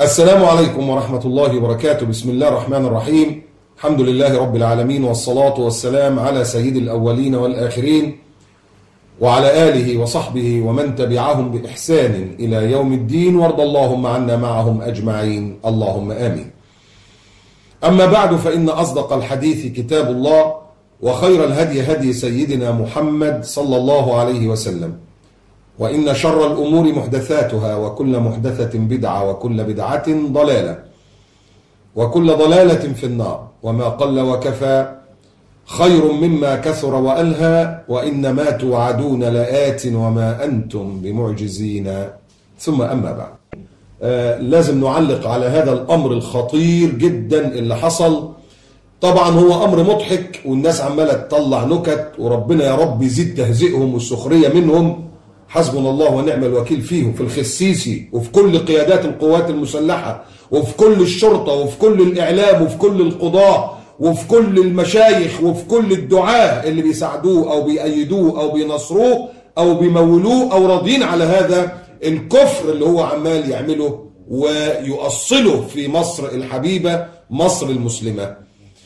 السلام عليكم ورحمة الله وبركاته. بسم الله الرحمن الرحيم. الحمد لله رب العالمين، والصلاة والسلام على سيد الأولين والآخرين وعلى آله وصحبه ومن تبعهم بإحسان إلى يوم الدين، وارض اللهم عنا معهم أجمعين، اللهم آمين. أما بعد، فإن أصدق الحديث كتاب الله، وخير الهدي هدي سيدنا محمد صلى الله عليه وسلم، وإن شر الأمور محدثاتها، وكل محدثة بدعة، وكل بدعة ضلالة، وكل ضلالة في النار. وما قل وكفى خير مما كثر وألهى، وإنما توعدون لآت وما أنتم بمعجزين. ثم أما بعد، لازم نعلق على هذا الأمر الخطير جدا اللي حصل. طبعا هو أمر مضحك، والناس عمالة تطلع نكت، وربنا يا رب يزيد تهزئهم والسخرية منهم. حسبنا الله ونعم الوكيل فيهم، في الخسيسي وفي كل قيادات القوات المسلحة، وفي كل الشرطة، وفي كل الإعلام، وفي كل القضاة، وفي كل المشايخ، وفي كل الدعاة اللي بيساعدوه أو بيأيدوه أو بينصروه أو بيمولوه أو راضين على هذا الكفر اللي هو عمال يعمله ويؤصله في مصر الحبيبة، مصر المسلمة.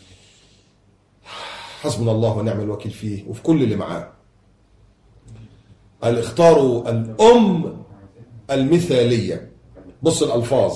حسبنا الله ونعم الوكيل فيه وفي كل اللي معاه. قال اختاروا الأم المثالية. بص الألفاظ،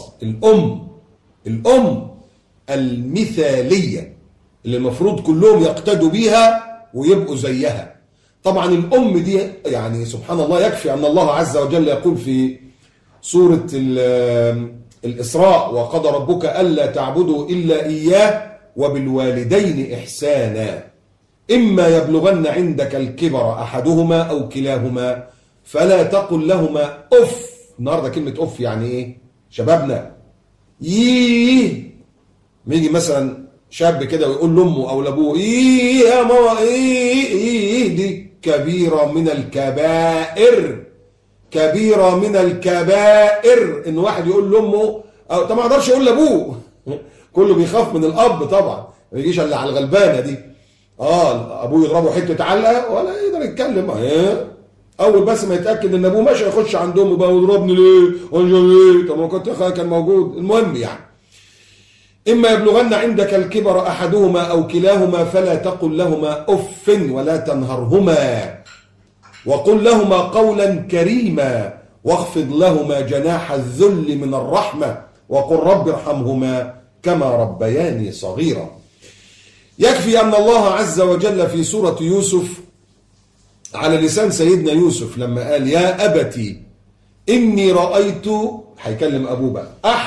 الأم المثالية اللي المفروض كلهم يقتدوا بيها ويبقوا زيها. طبعا الأم دي يعني سبحان الله، يكفي أن الله عز وجل يقول في سورة الإسراء: وقضى ربك ألا تعبدوا إلا إياه وبالوالدين إحسانا إما يبلغن عندك الكبر أحدهما أو كلاهما فلا تقل لهما أف. النهارده كلمة أف يعني إيه؟ شبابنا ما يجي مثلا شاب كده ويقول لأمه أو لأبوه يا ماما دي كبيرة من الكبائر، كبيرة من الكبائر إن واحد يقول لأمه، أو طبعا ما يقدرش يقول لأبوه كله بيخاف من الأب طبعا، ما يجيش إلا على الغلبانة دي. ابوه يضربه حته علقه ولا يقدر يتكلم. اول بس ما يتاكد ان ابوه ماشي يخش عند امه بقى ويضربني ليه؟ طب ما كنت كان موجود. المهم يعني اما يبلغن عندك الكبر احدهما او كلاهما فلا تقل لهما اف ولا تنهرهما وقل لهما قولا كريما واخفض لهما جناح الذل من الرحمه وقل رب ارحمهما كما ربياني صغيرا. يكفي أن الله عز وجل في سورة يوسف على لسان سيدنا يوسف لما قال: يا أبتي إني رأيت، هيكلم أبوه بقى،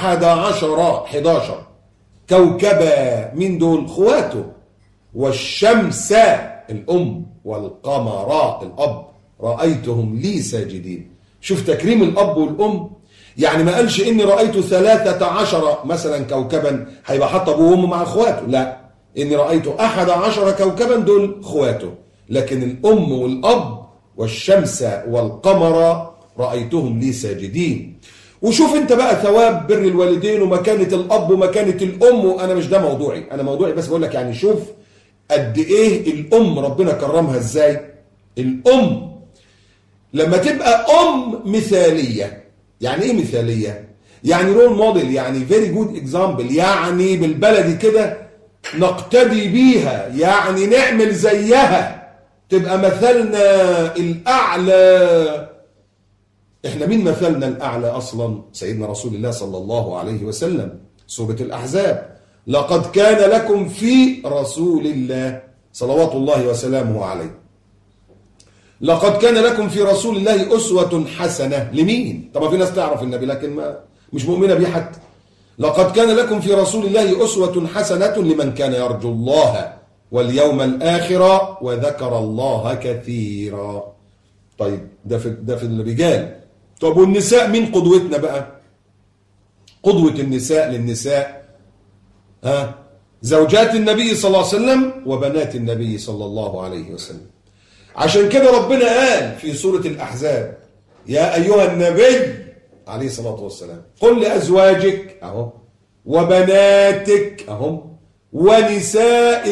11 كوكبا، من دول؟ خواته، والشمس الأم والقمر الأب رأيتهم لي ساجدين. شوف تكريم الأب والأم، يعني ما قالش إني رأيت 13 مثلا كوكبا هيبقى حط أبوه وأمه مع أخواته، لا، إني رأيت 11 كوكبا دول خواته، لكن الأم والأب والشمس والقمر رأيتهم لي ساجدين. وشوف انت بقى ثواب بر الوالدين ومكانة الأب ومكانة الأم، وأنا مش ده موضوعي، أنا موضوعي بس بقول لك يعني شوف قد إيه الأم ربنا كرمها إزاي. الأم لما تبقى أم مثالية، يعني إيه مثالية؟ يعني رول موديل، يعني فيري جود اكزامبل، يعني بالبلدي كده نقتدي بيها، يعني نعمل زيها، تبقى مثلنا الأعلى. احنا مين مثلنا الأعلى أصلا؟ سيدنا رسول الله صلى الله عليه وسلم. سورة الأحزاب: لقد كان لكم في رسول الله صلوات الله وسلامه عليه، لقد كان لكم في رسول الله أسوة حسنة. لمين؟ طبعا في ناس تعرف النبي لكن ما مش مؤمنة بيه حتى. لقد كان لكم في رسول الله أسوة حسنة لمن كان يرجو الله واليوم الآخر وذكر الله كثيرا. طيب ده في الرجال. طب والنساء مين قدوتنا بقى؟ قدوة النساء للنساء زوجات النبي صلى الله عليه وسلم وبنات النبي صلى الله عليه وسلم. عشان كده ربنا قال في سورة الأحزاب: يا أيها النبي عليه الصلاة والسلام قل لأزواجك أهو وبناتك أهم ونساء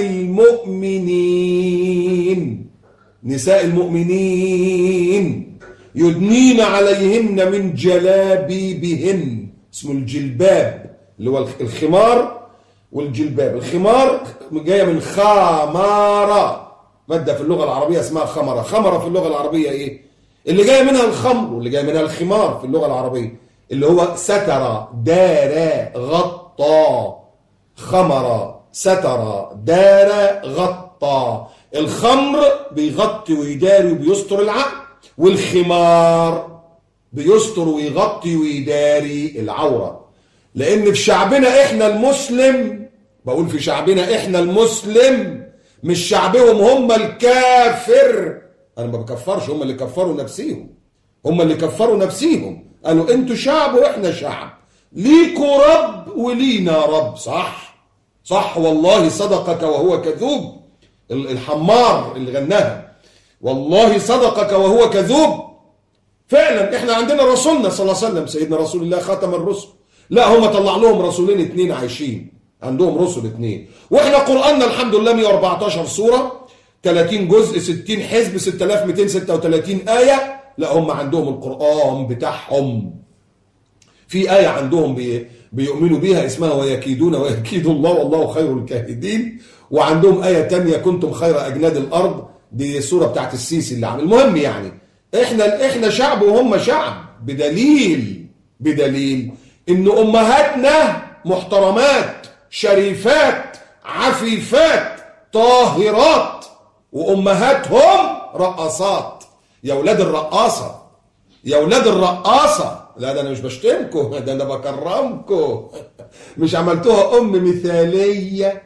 المؤمنين، نساء المؤمنين يدنين عليهن من جلابيبهن. اسمه الجلباب، اللي هو الخمار والجلباب. الخمار جايه من خمارة، ماده في اللغه العربيه اسمها خمره. خمره في اللغه العربيه ايه؟ اللي جايه منها الخمر، واللي جايه منها الخمار في اللغه العربيه، اللي هو ستر دار غطى. خمر ستر دار غطى. الخمر بيغطي ويداري وبيستر العقل، والخمار بيستر ويغطي ويداري العورة. لأن في شعبنا إحنا المسلم، بقول في شعبنا إحنا المسلم، مش شعبهم هم الكافر. أنا ما بكفرش، هم اللي كفروا نفسيهم، هم اللي كفروا نفسيهم. قالوا أنتوا شعب وإحنا شعب، ليكوا رب ولينا رب. صح صح والله، صدقك وهو كذوب. الحمار اللي غناها، والله صدقك وهو كذوب. فعلا احنا عندنا رسولنا صلى الله عليه وسلم، سيدنا رسول الله خاتم الرسل. لا، هم طلع لهم رسولين اتنين عايشين، عندهم رسل اتنين. واحنا قرآننا الحمد لله 114 سورة، 30 جزء، 60 حزب، 6236 آية. لا، هم عندهم القرآن بتاعهم. في آية عندهم بيؤمنوا بيها اسمها ويكيدون ويكيد الله والله خير الكاهدين. وعندهم آية تانية كنتم خير أجناد الأرض، دي السورة بتاعت السيسي اللي عامل. المهم يعني احنا شعب وهم شعب، بدليل ان امهاتنا محترمات شريفات عفيفات طاهرات، وامهاتهم رقاصات. يا ولاد الرقاصة، يا ولاد الرقاصة. لا، ده انا مش بشتمكم، ده انا بكرمكم. مش عملتوها مثالية،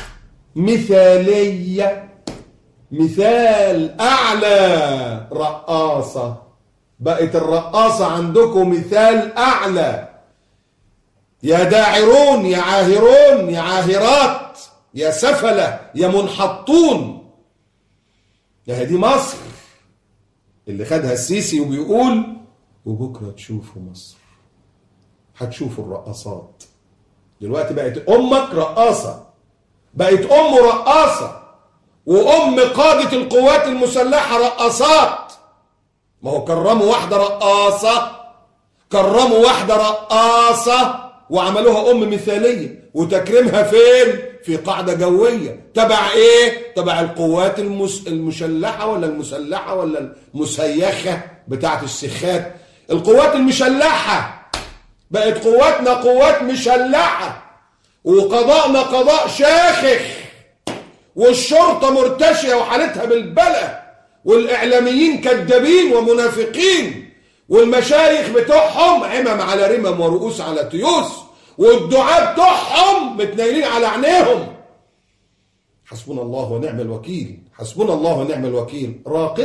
مثال أعلى. رقاصة، بقت الرقاصة عندكم مثال أعلى. يا داعرون، يا عاهرون، يا عاهرات، يا سفلة، يا منحطون. يا دي مصر اللي خدها السيسي وبيقول وبكرة تشوفوا مصر، هتشوفوا الرقاصات. دلوقتي بقت أمك رقاصة، بقت أمه رقاصة، وأم قادة القوات المسلحة رقاصات. ما هو كرموا واحدة رقاصة، كرموا واحدة رقاصة وعملوها أم مثالية. وتكريمها فين؟ في قاعدة جوية تبع إيه؟ تبع القوات المشلحة ولا المسلحة ولا المسيخة بتاعت السخات. القوات المشلحة بقت قواتنا قوات مشلحة، وقضاءنا قضاء شاخخ، والشرطة مرتشية وحالتها بالبلة، والإعلاميين كذابين ومنافقين، والمشايخ بتوعهم عمم على رمم ورؤوس على تيوس، والدعاة بتوعهم متنايلين على عينيهم. حسبنا الله ونعم الوكيل، حسبنا الله ونعم الوكيل.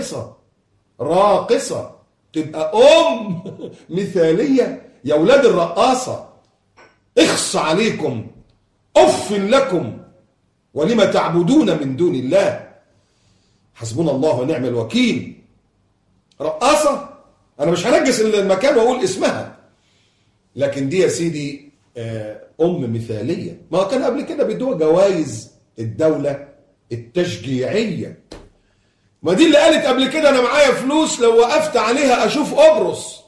راقصة تبقى أم مثالية. يا ولاد الرقاصة، اخص عليكم، أف لكم، ولما تعبدون من دون الله. حسبنا الله ونعم الوكيل. رقاصة، أنا مش هنجس المكان وأقول اسمها، لكن دي يا سيدي أم مثالية. ما كان قبل كده بيدوها جوائز الدولة التشجيعية. ما دي اللي قالت قبل كده أنا معايا فلوس لو وقفت عليها أشوف قبرص.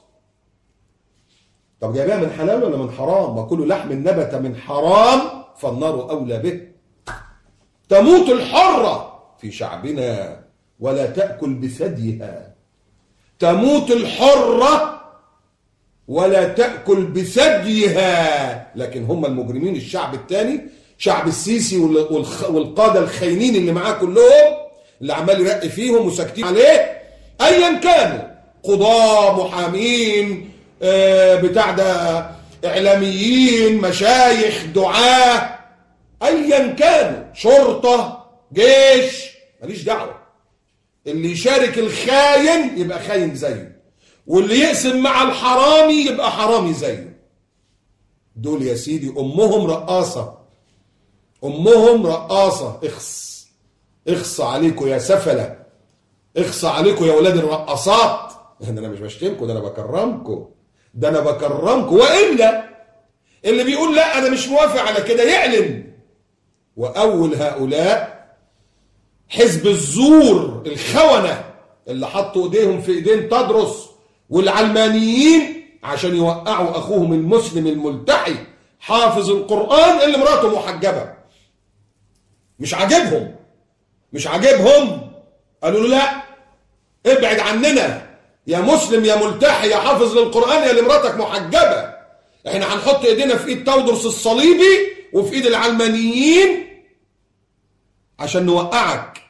طب جايبها من حلال ولا من حرام؟ وكل لحم نبت من حرام فالنار أولى به. تموت الحرة في شعبنا ولا تأكل بثديها. تموت الحرة ولا تأكل بثديها. لكن هم المجرمين الشعب الثاني، شعب السيسي والقادة الخاينين اللي معاه كلهم، اللي عمال يرقي فيهم وساكتين عليه أيا كانوا، قضاة، محامين، بتاع ده، إعلاميين، مشايخ، دعاة، أيا كانوا، شرطة، جيش، ماليش دعوة. اللي يشارك الخاين يبقى خاين زيه، واللي يقسم مع الحرامي يبقى حرامي زيه. دول يا سيدي أمهم رقاصة، أمهم رقاصة. اخص عليكم يا سفلة، اخص عليكم يا ولاد الرقاصات. ده أنا مش بشتمكم، ده أنا بكرمكم، ده أنا بكرمكم. وإلا اللي بيقول لا أنا مش موافق على كده يعلن. وأول هؤلاء حزب الزور الخونة اللي حطوا ايديهم في ايدين تدرس، والعلمانيين عشان يوقعوا اخوهم المسلم الملتحي حافظ القرآن اللي مراته محجبة. مش عاجبهم قالوا له لا، ابعد عننا يا مسلم يا ملتحي يا حافظ للقرآن يا اللي مراتك محجبة. احنا هنحط ايدينا في ايد تودرس الصليبي وفي ايد العلمانيين عشان نوقعك.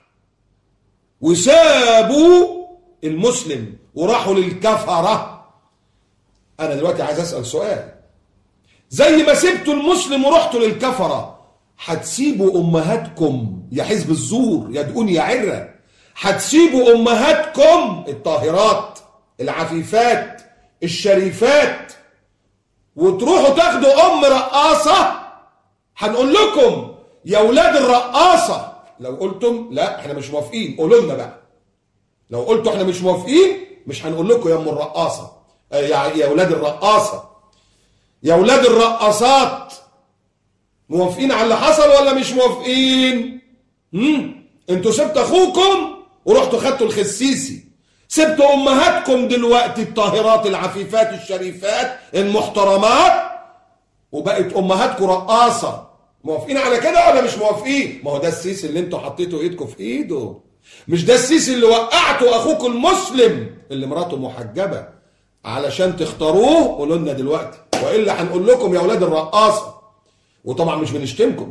وسابوا المسلم وراحوا للكفرة. انا دلوقتي عايز اسأل سؤال، زي ما سبتوا المسلم ورحتوا للكفرة، هتسيبوا امهاتكم يا حزب الزور يا دقون يا عرة؟ هتسيبوا امهاتكم الطاهرات العفيفات الشريفات وتروحوا تاخدوا ام رقاصة؟ هنقول لكم يا ولاد الرقاصة. لو قلتم لا احنا مش موافقين قولوا لنا بقى. لو قلتوا احنا مش موافقين مش هنقول لكم يا ام الرقاصة، يا ولاد الرقاصة، يا ولاد الرقاصات. موافقين على اللي حصل ولا مش موافقين؟ انتوا سبتوا اخوكم ورحتوا خدتوا الخسيسي، سبتوا امهاتكم دلوقتي الطاهرات العفيفات الشريفات المحترمات وبقت امهاتكم رقاصه. موافقين على كده ولا مش موافقين؟ ما هو ده السيسي اللي انتوا حطيتوا ايدكم في ايده، مش ده السيسي اللي وقعتوا اخوكم المسلم اللي مراته محجبه علشان تختاروه؟ قولوا لنا دلوقتي والا هنقول لكم يا اولاد الرقاصه. وطبعا مش بنشتمكم،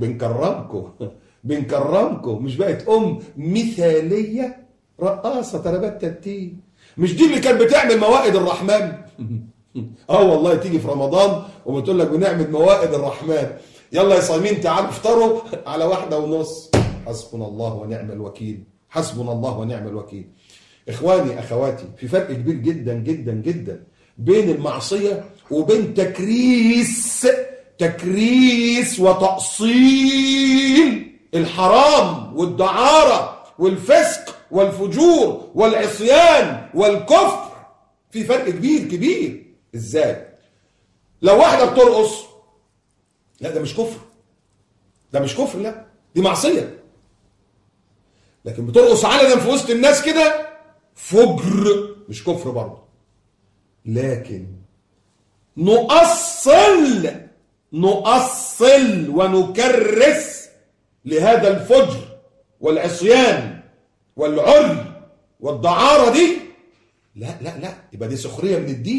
بنكرمكم. مش بقت مثاليه رقاصه تربت تتين؟ مش دي اللي كانت بتعمل موائد الرحمن؟ والله تيجي في رمضان وبتقول لك بنعمل موائد الرحمن. يلا يا صايمين تعالوا افطروا على 1:30. حسبنا الله ونعم الوكيل، حسبنا الله ونعم الوكيل. اخواني اخواتي، في فرق كبير جدا جدا جدا بين المعصيه وبين تكريس وتأصيل الحرام والدعارة والفسق والفجور والعصيان والكفر. في فرق كبير. ازاي؟ لو واحدة بترقص، لا ده مش كفر، لا دي معصية. لكن بترقص علنا في وسط الناس كده فجر، مش كفر برضه. لكن نؤصل ونكرس لهذا الفجر والعصيان والعري والدعارة دي، لا يبقى دي سخرية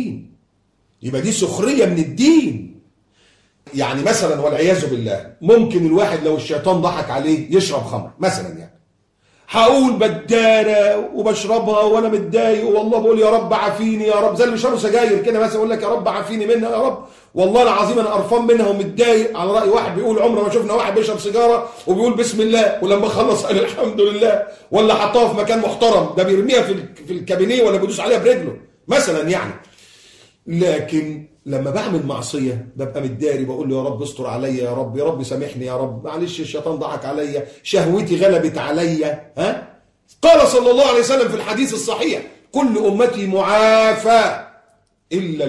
من الدين. يعني مثلا والعياذ بالله ممكن الواحد لو الشيطان ضحك عليه يشرب خمر مثلا، يعني هقول بدارة وبشربها وانا متضايق والله بقول يا رب عافيني يا رب، زي اللي بيشربوا سجاير كده مثلا يقول لك يا رب عافيني منها يا رب، والله العظيم انا قرفان منها ومتضايق. على راي واحد بيقول عمره ما شفنا واحد بيشرب سيجاره وبيقول بسم الله ولما خلص قال الحمد لله، ولا حطها في مكان محترم، ده بيرميها في الكابينيه ولا بيدوس عليها برجله مثلا يعني. لكن لما بعمل معصيه ببقى متداري، بقول له يا رب استر عليا يا رب سامحني يا رب، معلش الشيطان ضحك عليا، شهوتي غلبت عليا. قال صلى الله عليه وسلم في الحديث الصحيح كل امتي معافى الا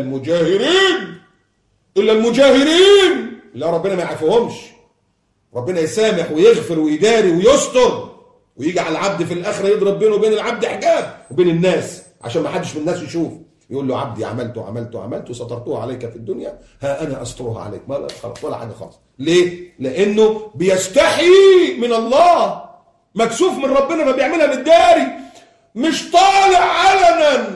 المجاهرين. لا ربنا ما يعافيهمش، ربنا يسامح ويغفر ويداري ويستر، ويجي على العبد في الاخره يضرب بينه وبين العبد حجاب وبين الناس عشان ما حدش من الناس يشوف، يقول له عبدي عملت سترته عليك في الدنيا ها انا استرها عليك، ما خلاص ولا حاجه خالص. ليه؟ لانه بيستحي من الله، مكسوف من ربنا فبيعملها بالداري، مش طالع علنا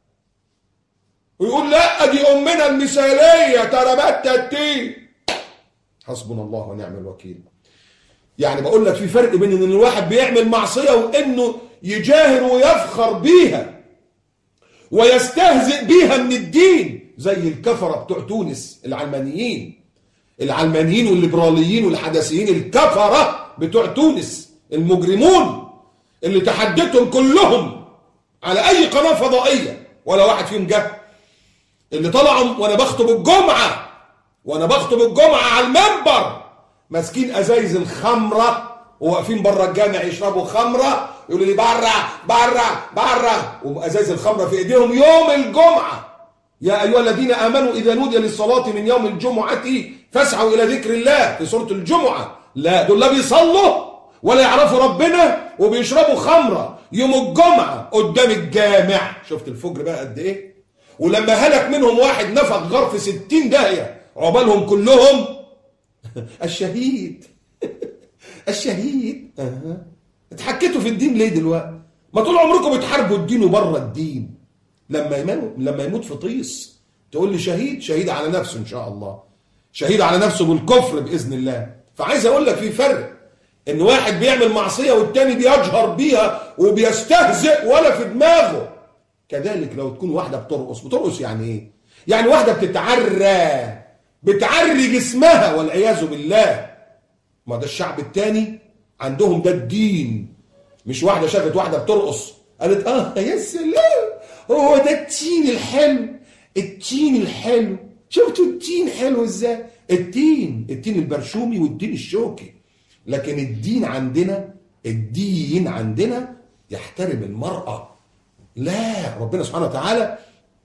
ويقول لا دي امنا المثاليه تربت تتين. حسبنا الله ونعم الوكيل. يعني بقول لك في فرق بين ان الواحد بيعمل معصيه وانه يجاهر ويفخر بيها ويستهزئ بيها من الدين، زي الكفره بتوع تونس العلمانيين والليبراليين والحداثيين، الكفره بتوع تونس المجرمون اللي تحديتهم كلهم على اي قناه فضائيه ولا واحد فيهم جه، اللي طلعوا وانا بخطب الجمعه على المنبر ماسكين ازايز الخمره وواقفين بره الجامع يشربوا خمره، يقولوا لي بره وازايز الخمره في ايديهم يوم الجمعه. يا ايها الذين امنوا اذا نودي للصلاه من يوم الجمعه فاسعوا الى ذكر الله في سوره الجمعه. لا دول لا بيصلوا ولا يعرفوا ربنا وبيشربوا خمره يوم الجمعه قدام الجامع. شفت الفجر بقى قد ايه؟ ولما هلك منهم واحد نفخ غار في 60 داهية عقبالهم كلهم الشهيد الشهيد. اتحكيتوا في الدين ليه دلوقتي؟ ما طول عمركم بتحاربوا الدين وبره الدين. لما يموت في طيس تقول لي شهيد؟ شهيد على نفسه ان شاء الله، شهيد على نفسه بالكفر باذن الله. فعايز اقول لك في فرق، ان واحد بيعمل معصيه والتاني بيجهر بيها وبيستهزئ ولا في دماغه. كذلك لو تكون واحده بترقص يعني ايه؟ يعني واحده بتعري جسمها والعياذ بالله. ما ده الشعب التاني عندهم ده الدين. مش واحده شافت واحده بترقص قالت يا سلام، هو ده التين الحلو، التين الحلو. شفتوا التين حلو ازاي؟ التين البرشومي والتين الشوكي. لكن الدين عندنا يحترم المرأة. لا، ربنا سبحانه وتعالى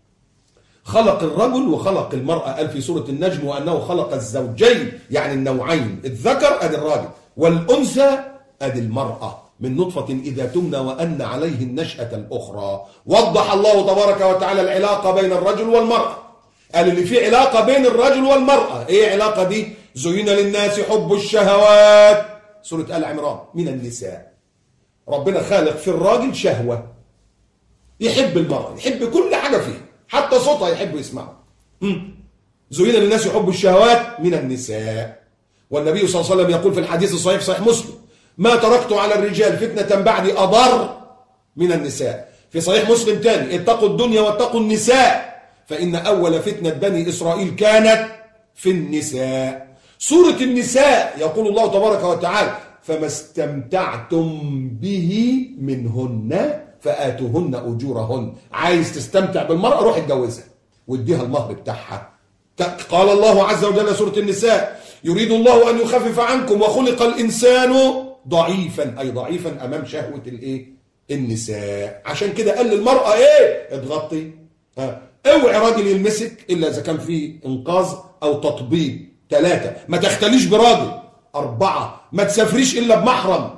خلق الرجل وخلق المرأة. قال في سورة النجم وأنه خلق الزوجين، يعني النوعين، الذكر أدي الراجل والأنثى أدي المرأة، من نطفة إذا تمنى وأن عليه النشأة الأخرى. وضح الله تبارك وتعالى العلاقة بين الرجل والمرأة. قال اللي في علاقة بين الرجل والمرأة. إيه علاقة دي؟ زين للناس حب الشهوات، سورة آل عمران، من النساء. ربنا خالق في الراجل شهوة، يحب المرأة، يحب كل حاجة فيه، حتى صوتها يحب يسمعه. زين للناس حب الشهوات من النساء. والنبي صلى الله عليه وسلم يقول في الحديث الصحيح صحيح مسلم: ما تركت على الرجال فتنة بعد أضر من النساء. في صحيح مسلم تاني: اتقوا الدنيا واتقوا النساء فإن أول فتنة بني إسرائيل كانت في النساء. سورة النساء يقول الله تبارك وتعالى: فما استمتعتم به منهن فآتوهن أجورهن. عايز تستمتع بالمرأة روح اتجوزها واديها المهر بتاعها. قال الله عز وجل سورة النساء: يريد الله أن يخفف عنكم وخلق الإنسان ضعيفا، أي ضعيفا أمام شهوة النساء. عشان كده قال للمرأة اتغطي، اوعي راجل يلمسك إلا إذا كان فيه إنقاذ أو تطبيب. 3 ما تختليش براجل. 4 ما تسافريش إلا بمحرم.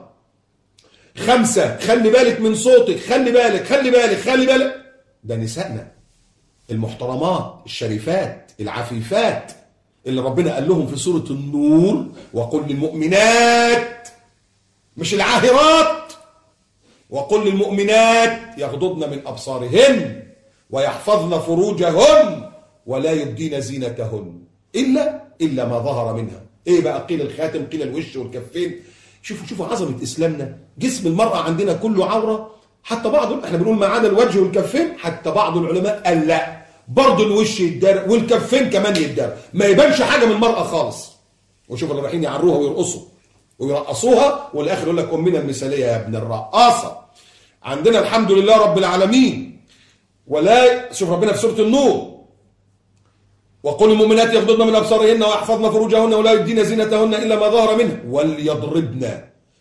5 خلي بالك من صوتك، خلي بالك. ده نسائنا المحترمات الشريفات العفيفات اللي ربنا قال لهم في سورة النور: وقل للمؤمنات، مش العاهرات، وقل للمؤمنات يغضضن من أبصارهن ويحفظن فروجهن ولا يبدين زينتهن إلا ما ظهر منها. ايه بقى؟ قيل الخاتم، قيل الوش والكفين. شوفوا عظمة إسلامنا. جسم المرأة عندنا كله عورة، حتى احنا بنقول ما عدا الوجه والكفين، حتى بعض العلماء قال لا، برضه الوش يتدار والكفين كمان يتدار، ما يبانش حاجة من المرأة خالص. وشوف اللي رايحين يعروها ويرقصوا ويرقصوها والاخر يقول لك أمنا المثالية يا ابن الرقاصة. عندنا الحمد لله رب العالمين. ولا شوف ربنا في سورة النور: وقل المؤمنات يغضضن من أبصارهن ويحفظن فروجهن ولا يبدين زينتهن إلا ما ظهر منها وليضربن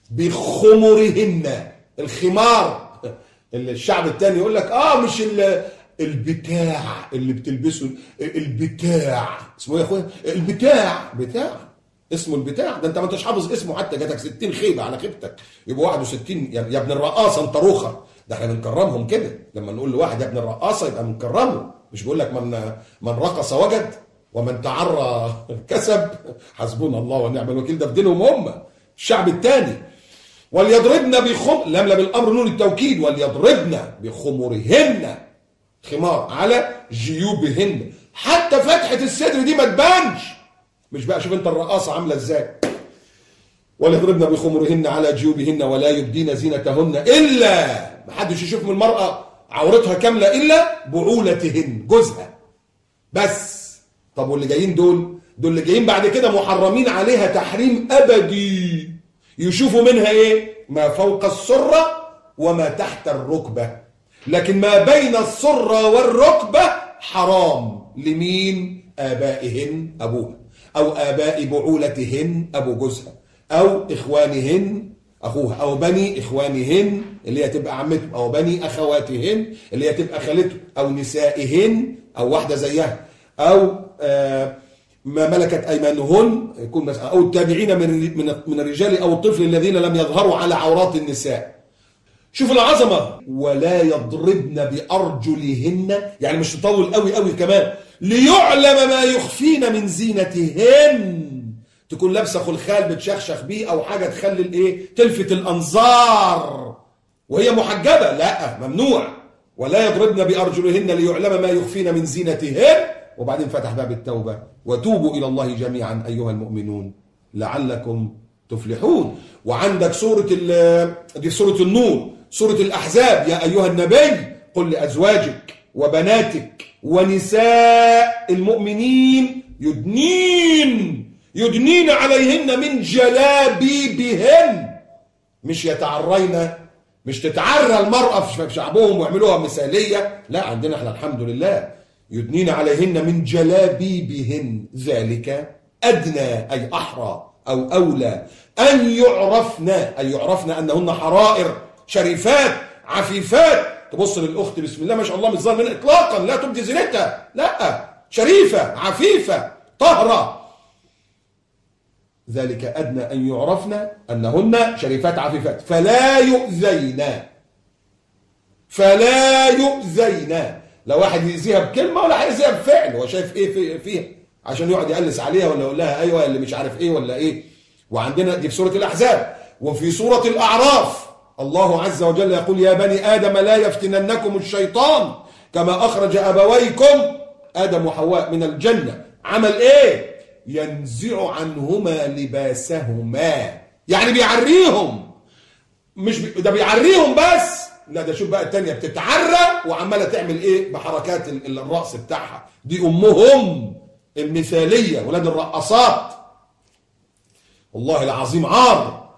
بخمرهن. الخمار. الشعب التاني يقول لك مش البتاع اللي بتلبسه، البتاع اسمه ايه يا اخويا؟ البتاع اسمه البتاع ده. انت ما انتش حافظ اسمه حتى، جاتك 60 خيبه على خيبتك، يبقوا 61 يا ابن الرقاصه انت روخه. ده احنا بنكرمهم كده، لما نقول لواحد يا ابن الرقاصه يبقى بنكرمه، مش بيقول لك من رقص وجد ومن تعرى كسب. حسبنا الله ونعم الوكيل. ده في دينهم هم الشعب الثاني. وليضربن لم بالامر نون التوكيد، وليضربن بخمرهن، خمار، على جيوبهن، حتى فتحه الصدر دي ما تبانش. مش بقى شوف انت الرقاصه عامله ازاي. وليضربن بخمرهن على جيوبهن ولا يبدين زينتهن الا، محدش يشوف من المراه عورتها كامله الا بعولتهن، جوزها بس. طب واللي جايين دول اللي جايين بعد كده محرمين عليها تحريم ابدي، يشوفوا منها ايه؟ ما فوق السره وما تحت الركبه، لكن ما بين السره والركبه حرام. لمين؟ ابائهن، ابوها، او اباء بعولتهن، ابو جوزها، او اخوانهن، اخوها، او بني اخوانهن اللي هي تبقى عمته، او بني اخواتهن اللي هي تبقى خالته، او نسائهن، او واحده زيها، او ما ملكت ايمانهن يكون مثلا، او التابعين من الرجال او الطفل الذين لم يظهروا على عورات النساء. شوف العظمة. ولا يضربن بأرجلهن، يعني مش تطول قوي قوي كمان، ليعلم ما يخفين من زينتهن. تكون لابسه خلخال بتشخشخ بيه او حاجه تخلي الايه، تلفت الانظار وهي محجبه، لا ممنوع. ولا يضربن بأرجلهن ليعلم ما يخفين من زينتهن. وبعدين فتح باب التوبة، وتوبوا إلى الله جميعا أيها المؤمنون لعلكم تفلحون. وعندك دي سورة النور، سورة الأحزاب، يا أيها النبي قل لأزواجك وبناتك ونساء المؤمنين يدنين عليهن من جلابيبهن. مش يتعرين، مش تتعرى المرأة في شعبهم ويعملوها مثالية، لا، عندنا احنا الحمد لله يدنين عليهن من جلابيبهن، ذلك أدنى أي أحرى أو أولى أن يعرفن أنهن حرائر شريفات عفيفات. تبص للأخت بسم الله ما شاء الله مش ظاهر منها إطلاقا، لا تبدي زينتها، لا، شريفة عفيفة طهرة. ذلك أدنى أن يعرفن أنهن شريفات عفيفات فلا يؤذين. لو واحد يأذيها بكلمة ولا هيأذيها بفعل، هو شايف إيه فيها عشان يقعد يقلس عليها ولا يقول لها أيوة اللي مش عارف إيه ولا إيه. وعندنا دي في سورة الأحزاب. وفي سورة الأعراف الله عز وجل يقول يا بني آدم لا يفتننكم الشيطان كما أخرج أبويكم آدم وحواء من الجنة. عمل إيه؟ ينزع عنهما لباسهما، يعني بيعريهم. مش ده بيعريهم بس، لا ده شوف بقى التانية بتتعرى وعمالة تعمل ايه بحركات الرأس بتاعها. دي امهم المثالية، ولاد الرقصات. والله العظيم عار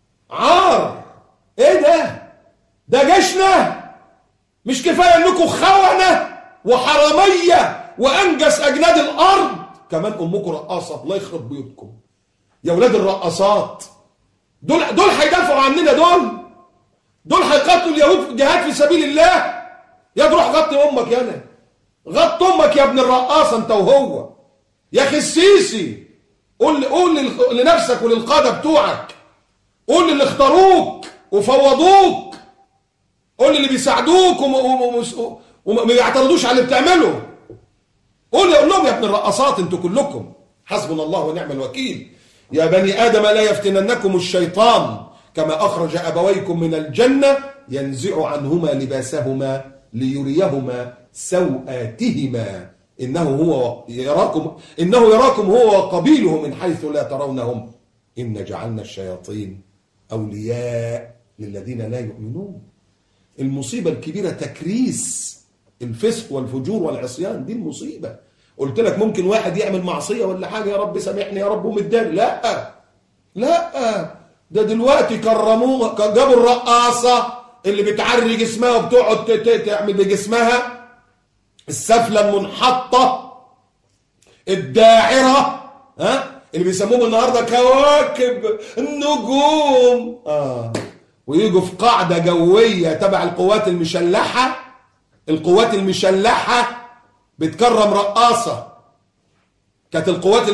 ايه ده جيشنا؟ مش كفاية انكم خونة وحرامية وانجس اجناد الارض، كمان امكم رقاصة. الله يخرب بيوتكم يا ولاد الرقاصات. دول هيدافعوا عننا، دول هيقاتلوا اليهود جهاد في سبيل الله. يا تروح غطي امك، يانا غطي امك يا ابن الرقاصه انت وهو. يا اخي السيسي قول لنفسك وللقاده بتوعك، قول للي اختاروك وفوضوك، قول للي بيساعدوك وما بيعترضوش على اللي بتعمله، قول لهم يا ابن الرقاصات انتوا كلكم حسبنا الله ونعم الوكيل. يا بني آدم لا يفتننكم الشيطان كما أخرج أبويكم من الجنة ينزع عنهما لباسهما ليريهما سوآتهما إنه يراكم هو وقبيله من حيث لا ترونهم إن جعلنا الشياطين أولياء للذين لا يؤمنون. المصيبة الكبيرة تكريس الفسق والفجور والعصيان، دي المصيبة. قلت لك ممكن واحد يعمل معصية ولا حاجة يا رب سامحني يا رب ومداري، لا، ده دلوقتي كرموها، جابوا الرقاصة اللي بتعري جسمها وبتقعد تعمل بجسمها السفلة المنحطة الداعرة، اللي بيسموهم النهارده كواكب النجوم، ويجوا في قاعدة جوية تبع القوات المشلحة بتكرم رقاصة. كانت القوات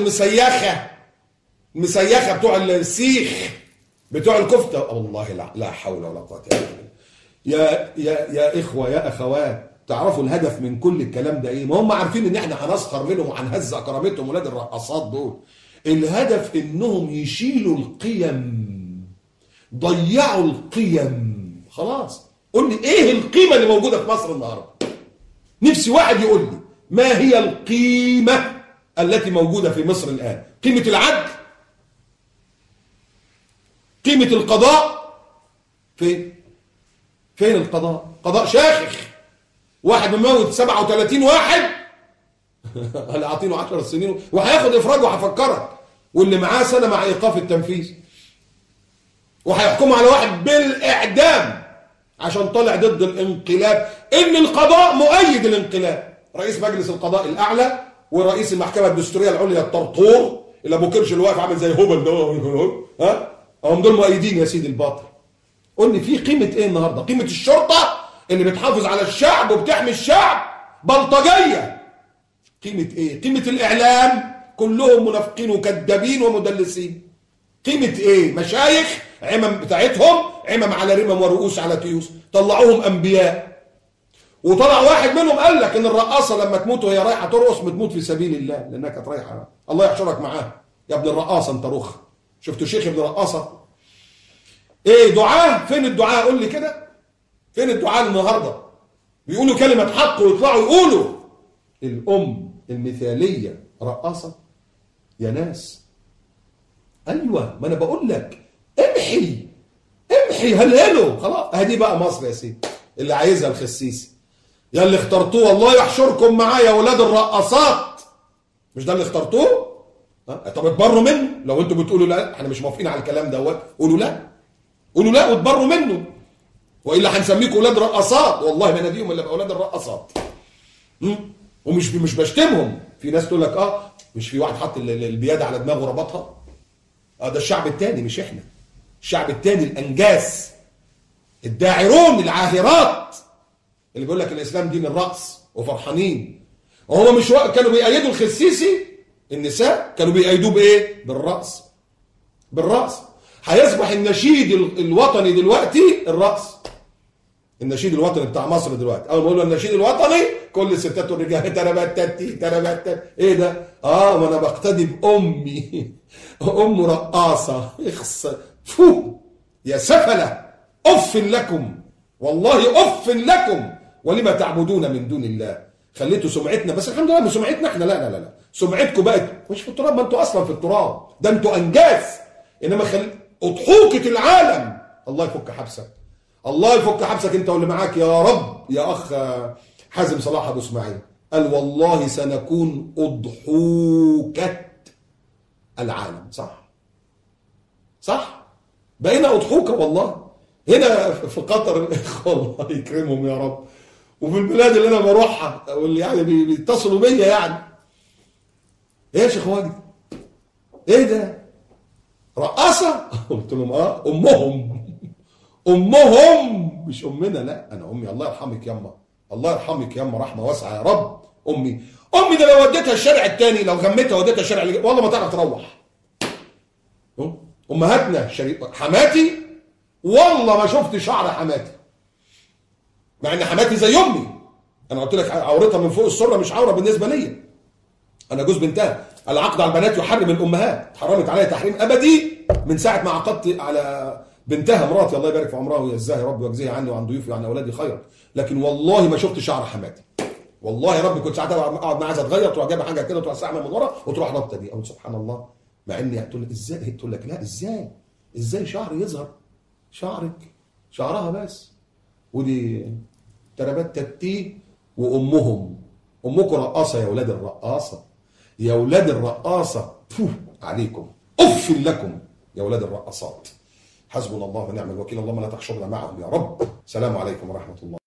المسيخة بتوع السيخ بتوع الكفتة، والله لا حول ولا قوة الا بالله. يا إخوة يا أخوات، تعرفوا الهدف من كل الكلام ده إيه؟ ما هم عارفين إن إحنا هنسخر منهم وهنهزأ كرامتهم ولاد الرقاصات دول. الهدف إنهم يشيلوا القيم، ضيعوا القيم. خلاص قول لي إيه القيمة اللي موجودة في مصر النهاردة؟ نفسي واحد يقول لي ما هي القيمة التي موجودة في مصر الآن؟ قيمة العدل؟ قيمة القضاء؟ فين القضاء؟ قضاء شاخخ، واحد مموت 37 واحد اللي عاطينه 10 سنين وهياخد افراج وهفكرك، واللي معاه سنة مع ايقاف التنفيذ، وهيحكموا على واحد بالاعدام عشان طالع ضد الانقلاب. ان القضاء مؤيد الانقلاب، رئيس مجلس القضاء الاعلى ورئيس المحكمة الدستورية العليا الطرطور اللي ابو كرش اللي واقف عامل زي هبل ده، هم دول مؤيدين يا سيدي الباطل. قول لي في قيمة ايه النهارده؟ قيمة الشرطة اللي بتحافظ على الشعب وبتحمي الشعب بلطجية. قيمة ايه؟ قيمة الاعلام كلهم منافقين وكذابين ومدلسين. قيمة ايه؟ مشايخ عمم بتاعتهم عمم على رمم ورؤوس على تيوس، طلعوهم انبياء. وطلع واحد منهم قال لك ان الرقاصه لما تموت وهي رايحه ترقص بتموت في سبيل الله، لانها كانت رايحه الله يحشرك معاها يا ابن الرقاصه انت رخ. شفتوا شيخ ابن رقاصه؟ ايه دعاه؟ فين الدعاه؟ قول لي كده فين الدعاه النهارده؟ بيقولوا كلمه حق ويطلعوا يقولوا الام المثاليه رقاصه يا ناس. ايوه ما انا بقول لك امحي هلهله خلاص. اهدي بقى مصر يا سيدي اللي عايزها الخسيسي، يا اللي اخترتوه الله يحشركم معاه يا ولاد الرقاصات. مش ده اللي اخترتوه؟ طب اتبروا منه. لو انتوا بتقولوا لا احنا مش موافقين على الكلام دوت، قولوا لا واتبروا منه، والا هنسميكم ولاد رقاصات. والله ما ناديهم الا باولاد الرقاصات. ومش بشتمهم. في ناس تقول لك مش في واحد حط البياده على دماغه وربطها؟ ده الشعب التاني مش احنا. الشعب التاني الانجاس الداعرون العاهرات اللي بيقول لك الاسلام دين الرقص وفرحانين. وهم مش كانوا بيأيدوا الخسيسي؟ النساء كانوا بيأيدوه بايه؟ بالرقص. هيصبح النشيد الوطني دلوقتي الرقص. النشيد الوطني بتاع مصر دلوقتي اول ما يقولوا النشيد الوطني كل الستات والرجال تربتتي ايه ده؟ ما انا بقتدي بامي ام رقاصه. اخس فو يا سفله، اف لكم والله اف لكم ولما تعبدون من دون الله. خليتوا سمعتنا، بس الحمد لله مش سمعتنا احنا، لا سمعتكم بقت مش في التراب. ما انتوا اصلا في التراب، ده انتوا انجاز. انما اضحوكه العالم. الله يفك حبسك، الله يفك حبسك انت واللي معاك يا رب. يا اخ حازم صلاح ابو اسماعيل قال والله سنكون اضحوكه العالم. صح بقينا اضحوكه والله. هنا في قطر الله يكرمهم يا رب، وفي البلاد اللي انا بروحها واللي يعني بيتصلوا بيا يعني ايه يا شيخ واجد ايه ده رقاصه؟ قلت لهم امهم مش امنا. لا انا امي الله يرحمك يما، الله يرحمك يما رحمه واسعه يا رب. امي ده لو وديتها الشارع الثاني، لو غميتها وديتها الشارع اللي والله ما تعرف تروح. امهاتنا حماتي والله ما شفت شعر حماتي، مع ان حماتي زي امي. انا قلت لك عورتها من فوق السره مش عوره بالنسبه ليا، انا جوز بنتها. العقد على البنات يحرم الامهات، اتحرمت عليا تحريم ابدي من ساعه ما عقدت على بنتها مراتي الله يبارك في عمرها ويجزاها يا رب ويجزيها عني وعن ضيوفي وعن اولادي خيرا. لكن والله ما شفت شعر حماتي، والله يا رب. كنت ساعتها اقعد معاها عايزه اتغير تروح جايبه حاجه كده وتروح ساعمه من ورا وتروح رابطه دي. اقول سبحان الله، مع اني تقول لك ازاي، تقول لك لا ازاي شعر يظهر؟ شعرها بس. ودي تربت تتي وامكم رقاصه يا ولاد الرقاصه، يا ولاد الرقاصه. عليكم اف لكم يا ولاد الرقاصات. حسبنا الله ونعم الوكيل، اللهم لا تحشرنا معهم يا رب. السلام عليكم ورحمه الله.